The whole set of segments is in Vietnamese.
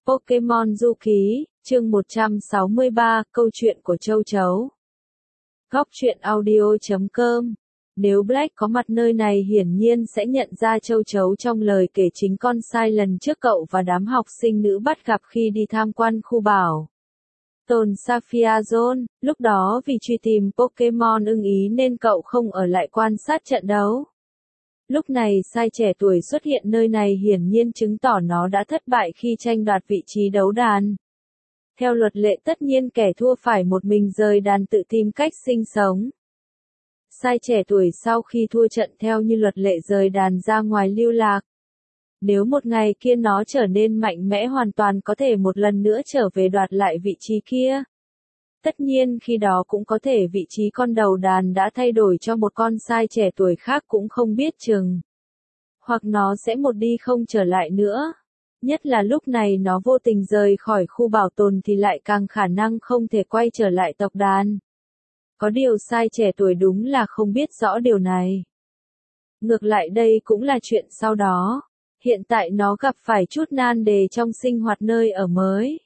Pokemon Du Ký, chương 163, câu chuyện của châu chấu. Góc truyện audio.com. Nếu Black có mặt nơi này hiển nhiên sẽ nhận ra châu chấu trong lời kể chính con sai lần trước cậu và đám học sinh nữ bắt gặp khi đi tham quan khu bảo tồn Sapphire Zone. Lúc đó vì truy tìm Pokemon ưng ý nên cậu không ở lại quan sát trận đấu. Lúc này sai trẻ tuổi xuất hiện nơi này hiển nhiên chứng tỏ nó đã thất bại khi tranh đoạt vị trí đấu đàn. Theo luật lệ tất nhiên kẻ thua phải một mình rời đàn tự tìm cách sinh sống. Sai trẻ tuổi sau khi thua trận theo như luật lệ rời đàn ra ngoài lưu lạc. Nếu một ngày kia nó trở nên mạnh mẽ hoàn toàn có thể một lần nữa trở về đoạt lại vị trí kia. Tất nhiên khi đó cũng có thể vị trí con đầu đàn đã thay đổi cho một con sai trẻ tuổi khác cũng không biết chừng. Hoặc nó sẽ một đi không trở lại nữa. Nhất là lúc này nó vô tình rời khỏi khu bảo tồn thì lại càng khả năng không thể quay trở lại tộc đàn. Có điều sai trẻ tuổi đúng là không biết rõ điều này. Ngược lại đây cũng là chuyện sau đó. Hiện tại nó gặp phải chút nan đề trong sinh hoạt nơi ở mới.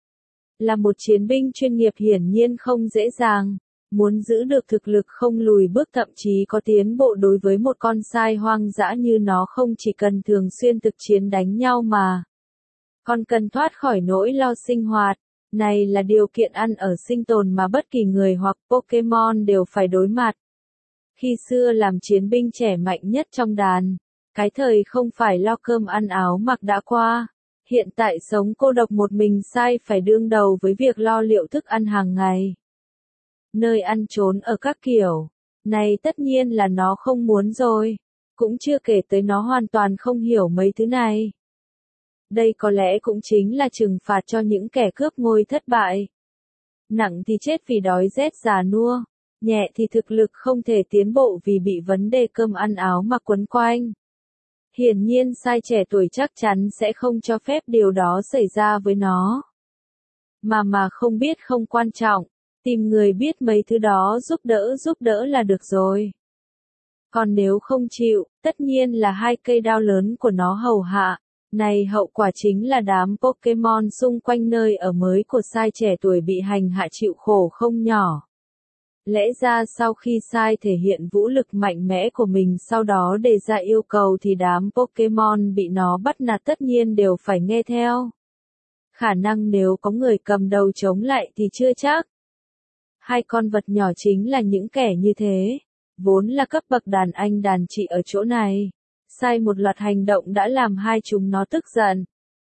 Là một chiến binh chuyên nghiệp hiển nhiên không dễ dàng, muốn giữ được thực lực không lùi bước thậm chí có tiến bộ đối với một con sai hoang dã như nó không chỉ cần thường xuyên thực chiến đánh nhau mà còn cần thoát khỏi nỗi lo sinh hoạt. Này là điều kiện ăn ở sinh tồn mà bất kỳ người hoặc Pokemon đều phải đối mặt. Khi xưa làm chiến binh trẻ mạnh nhất trong đàn, cái thời không phải lo cơm ăn áo mặc đã qua. Hiện tại sống cô độc một mình sai phải đương đầu với việc lo liệu thức ăn hàng ngày. Nơi ăn trốn ở các kiểu. Này tất nhiên là nó không muốn rồi. Cũng chưa kể tới nó hoàn toàn không hiểu mấy thứ này. Đây có lẽ cũng chính là trừng phạt cho những kẻ cướp ngôi thất bại. Nặng thì chết vì đói rét già nua. Nhẹ thì thực lực không thể tiến bộ vì bị vấn đề cơm ăn áo mặc quấn quanh. Hiển nhiên sai trẻ tuổi chắc chắn sẽ không cho phép điều đó xảy ra với nó. Mà không biết không quan trọng, tìm người biết mấy thứ đó giúp đỡ là được rồi. Còn nếu không chịu, tất nhiên là hai cây đao lớn của nó hầu hạ. Này hậu quả chính là đám Pokemon xung quanh nơi ở mới của sai trẻ tuổi bị hành hạ chịu khổ không nhỏ. Lẽ ra sau khi sai thể hiện vũ lực mạnh mẽ của mình sau đó đề ra yêu cầu thì đám Pokemon bị nó bắt nạt tất nhiên đều phải nghe theo. Khả năng nếu có người cầm đầu chống lại thì chưa chắc. Hai con vật nhỏ chính là những kẻ như thế. Vốn là cấp bậc đàn anh đàn chị ở chỗ này. Sai một loạt hành động đã làm hai chúng nó tức giận.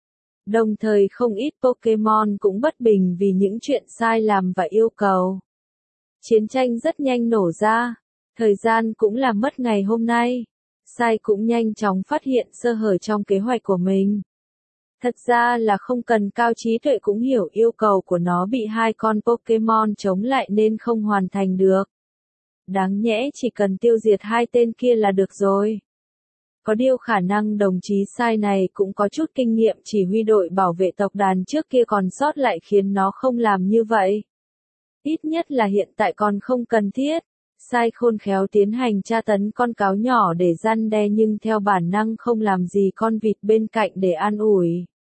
Đồng thời không ít Pokemon cũng bất bình vì những chuyện sai làm và yêu cầu. Chiến tranh rất nhanh nổ ra, thời gian cũng là mất ngày hôm nay. Sai cũng nhanh chóng phát hiện sơ hở trong kế hoạch của mình. Thật ra là không cần cao trí tuệ cũng hiểu yêu cầu của nó bị hai con Pokemon chống lại nên không hoàn thành được. Đáng nhẽ chỉ cần tiêu diệt hai tên kia là được rồi. Có điều khả năng đồng chí sai này cũng có chút kinh nghiệm chỉ huy đội bảo vệ tộc đàn trước kia còn sót lại khiến nó không làm như vậy. Ít nhất là hiện tại còn không cần thiết. Sai khôn khéo tiến hành tra tấn con cáo nhỏ để răn đe nhưng theo bản năng không làm gì con vịt bên cạnh để an ủi.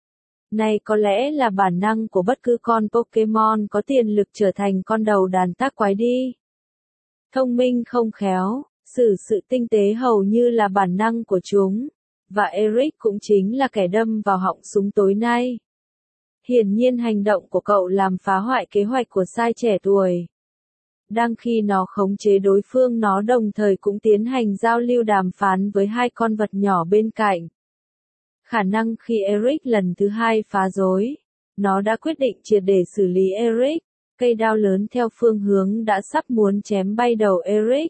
Này có lẽ là bản năng của bất cứ con Pokemon có tiềm lực trở thành con đầu đàn tác quái đi. Thông minh không khéo, xử sự tinh tế hầu như là bản năng của chúng. Và Eric cũng chính là kẻ đâm vào họng súng tối nay. Hiển nhiên hành động của cậu làm phá hoại kế hoạch của sai trẻ tuổi. Đang khi nó khống chế đối phương nó đồng thời cũng tiến hành giao lưu đàm phán với hai con vật nhỏ bên cạnh. Khả năng khi Eric lần thứ hai phá rối, nó đã quyết định triệt để xử lý Eric. Cây đao lớn theo phương hướng đã sắp muốn chém bay đầu Eric.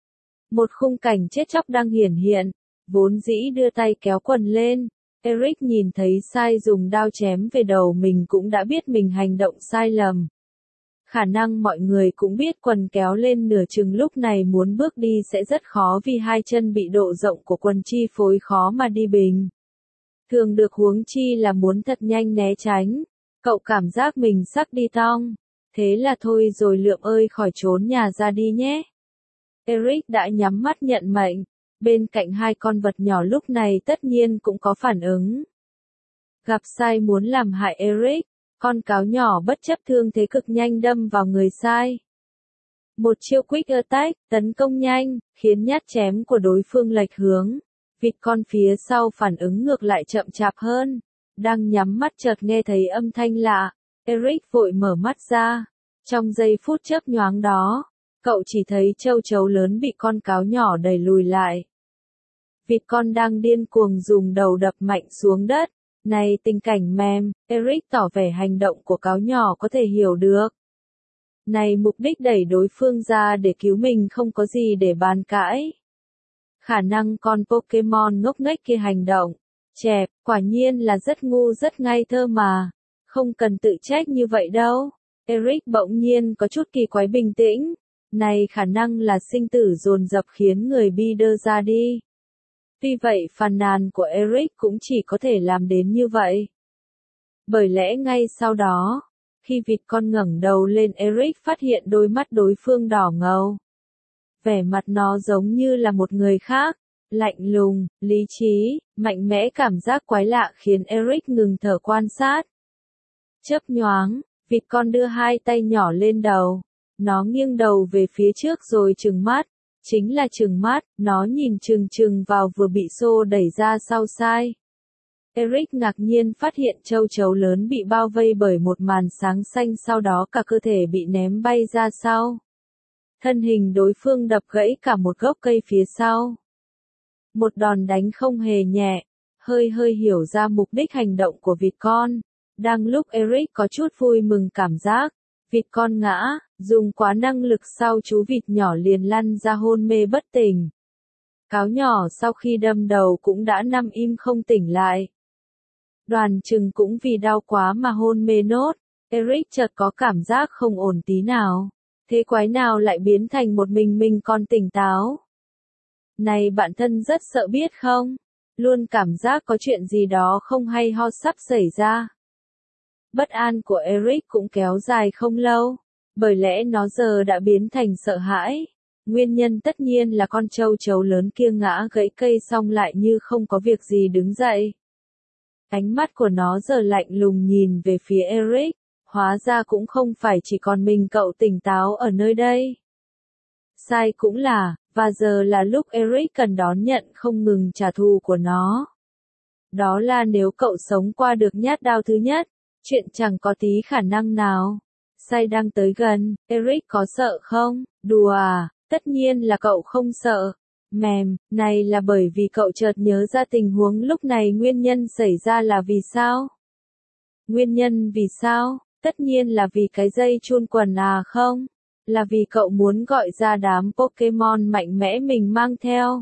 Một khung cảnh chết chóc đang hiển hiện, vốn dĩ đưa tay kéo quần lên. Eric nhìn thấy sai dùng đao chém về đầu mình cũng đã biết mình hành động sai lầm. Khả năng mọi người cũng biết quần kéo lên nửa chừng lúc này muốn bước đi sẽ rất khó vì hai chân bị độ rộng của quần chi phối khó mà đi bình. Thường được huống chi là muốn thật nhanh né tránh. Cậu cảm giác mình sắp đi tong. Thế là thôi rồi Lượm ơi khỏi trốn nhà ra đi nhé. Eric đã nhắm mắt nhận mệnh. Bên cạnh hai con vật nhỏ lúc này tất nhiên cũng có phản ứng. Gặp sai muốn làm hại Eric, con cáo nhỏ bất chấp thương thế cực nhanh đâm vào người sai. Một chiêu quick attack, tấn công nhanh, khiến nhát chém của đối phương lệch hướng. Vịt con phía sau phản ứng ngược lại chậm chạp hơn. Đang nhắm mắt chợt nghe thấy âm thanh lạ. Eric vội mở mắt ra. Trong giây phút chớp nhoáng đó, cậu chỉ thấy châu chấu lớn bị con cáo nhỏ đẩy lùi lại. Vịt con đang điên cuồng dùng đầu đập mạnh xuống đất. Này tình cảnh mềm, Eric tỏ vẻ hành động của cáo nhỏ có thể hiểu được. Này mục đích đẩy đối phương ra để cứu mình không có gì để bàn cãi. Khả năng con Pokemon ngốc nghếch kia hành động. Chẹp, quả nhiên là rất ngu rất ngây thơ mà. Không cần tự trách như vậy đâu. Eric bỗng nhiên có chút kỳ quái bình tĩnh. Này khả năng là sinh tử dồn dập khiến người bi đơ ra đi. Tuy vậy phàn nàn của Eric cũng chỉ có thể làm đến như vậy. Bởi lẽ ngay sau đó, khi vịt con ngẩng đầu lên Eric phát hiện đôi mắt đối phương đỏ ngầu. Vẻ mặt nó giống như là một người khác, lạnh lùng, lý trí, mạnh mẽ cảm giác quái lạ khiến Eric ngừng thở quan sát. Chớp nhoáng, vịt con đưa hai tay nhỏ lên đầu. Nó nghiêng đầu về phía trước rồi trừng mắt. Chính là trừng mắt, nó nhìn chừng chừng vào vừa bị xô đẩy ra sau sai. Eric ngạc nhiên phát hiện châu chấu lớn bị bao vây bởi một màn sáng xanh sau đó cả cơ thể bị ném bay ra sau. Thân hình đối phương đập gãy cả một gốc cây phía sau. Một đòn đánh không hề nhẹ, hơi hiểu ra mục đích hành động của vịt con. Đang lúc Eric có chút vui mừng cảm giác, vịt con ngã, dùng quá năng lực sau chú vịt nhỏ liền lăn ra hôn mê bất tỉnh. Cáo nhỏ sau khi đâm đầu cũng đã nằm im không tỉnh lại. Đoàn chừng cũng vì đau quá mà hôn mê nốt, Eric chợt có cảm giác không ổn tí nào. Thế quái nào lại biến thành một mình còn tỉnh táo? Này bạn thân rất sợ biết không? Luôn cảm giác có chuyện gì đó không hay ho sắp xảy ra. Bất an của Eric cũng kéo dài không lâu, bởi lẽ nó giờ đã biến thành sợ hãi. Nguyên nhân tất nhiên là con châu chấu lớn kia ngã gãy cây xong lại như không có việc gì đứng dậy. Ánh mắt của nó giờ lạnh lùng nhìn về phía Eric, hóa ra cũng không phải chỉ còn mình cậu tỉnh táo ở nơi đây. Sai cũng là, và giờ là lúc Eric cần đón nhận không ngừng trả thù của nó. Đó là nếu cậu sống qua được nhát đao thứ nhất, chuyện chẳng có tí khả năng nào. Sai đang tới gần, Eric có sợ không? Đùa à, tất nhiên là cậu không sợ. Mềm, này là bởi vì cậu chợt nhớ ra tình huống lúc này nguyên nhân xảy ra là vì sao? Nguyên nhân vì sao? Tất nhiên là vì cái dây chun quần à không? Là vì cậu muốn gọi ra đám Pokemon mạnh mẽ mình mang theo.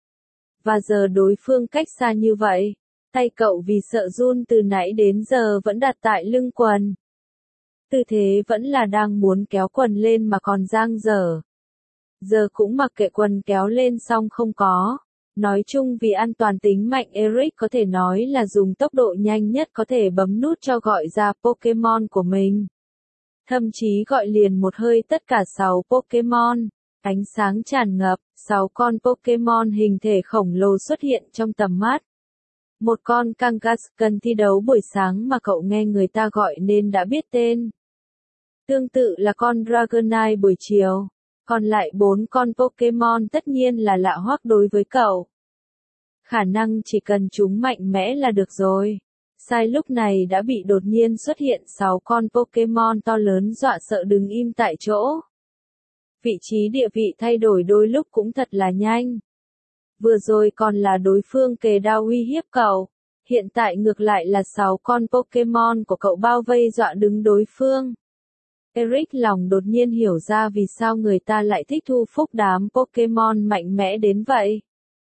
Và giờ đối phương cách xa như vậy, tay cậu vì sợ run từ nãy đến giờ vẫn đặt tại lưng quần. Tư thế vẫn là đang muốn kéo quần lên mà còn dang dở. Giờ cũng mặc kệ quần kéo lên xong không có. Nói chung vì an toàn tính mạnh Eric có thể nói là dùng tốc độ nhanh nhất có thể bấm nút cho gọi ra Pokemon của mình. Thậm chí gọi liền một hơi tất cả 6 Pokemon. Ánh sáng tràn ngập, 6 con Pokemon hình thể khổng lồ xuất hiện trong tầm mắt. Một con Kangaskhan thi đấu buổi sáng mà cậu nghe người ta gọi nên đã biết tên. Tương tự là con Dragonite buổi chiều. Còn lại 4 con Pokemon tất nhiên là lạ hoắc đối với cậu. Khả năng chỉ cần chúng mạnh mẽ là được rồi. Sai lúc này đã bị đột nhiên xuất hiện 6 con Pokemon to lớn dọa sợ đứng im tại chỗ. Vị trí địa vị thay đổi đôi lúc cũng thật là nhanh. Vừa rồi còn là đối phương kề đao uy hiếp cậu. Hiện tại ngược lại là 6 con Pokemon của cậu bao vây dọa đứng đối phương. Eric lòng đột nhiên hiểu ra vì sao người ta lại thích thu phúc đám Pokemon mạnh mẽ đến vậy.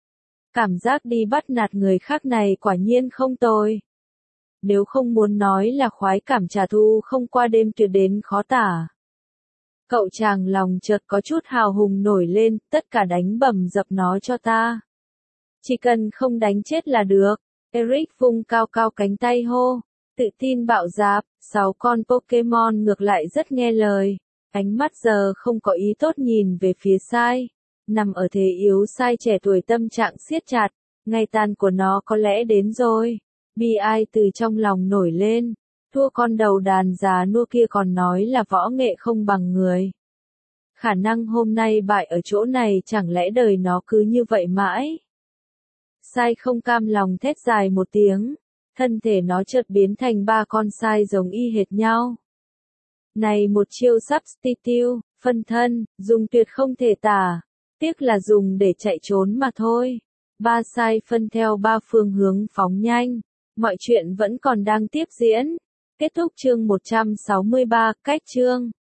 Cảm giác đi bắt nạt người khác này quả nhiên không tồi. Nếu không muốn nói là khoái cảm trả thù không qua đêm tuyệt đến khó tả. Cậu chàng lòng chợt có chút hào hùng nổi lên, tất cả đánh bầm dập nó cho ta. Chỉ cần không đánh chết là được. Eric vung cao cao cánh tay hô. Tự tin bạo dạn, 6 con Pokemon ngược lại rất nghe lời. Ánh mắt giờ không có ý tốt nhìn về phía Sai. Nằm ở thế yếu Sai trẻ tuổi tâm trạng siết chặt. Ngày tàn của nó có lẽ đến rồi. Bi ai từ trong lòng nổi lên, thua con đầu đàn già nua kia còn nói là võ nghệ không bằng người. Khả năng hôm nay bại ở chỗ này chẳng lẽ đời nó cứ như vậy mãi. Sai không cam lòng thét dài một tiếng, thân thể nó chợt biến thành ba con sai giống y hệt nhau. Này một chiêu substitute, phân thân, dùng tuyệt không thể tả, tiếc là dùng để chạy trốn mà thôi. Ba sai phân theo ba phương hướng phóng nhanh, mọi chuyện vẫn còn đang tiếp diễn. Kết thúc chương 163, cách chương.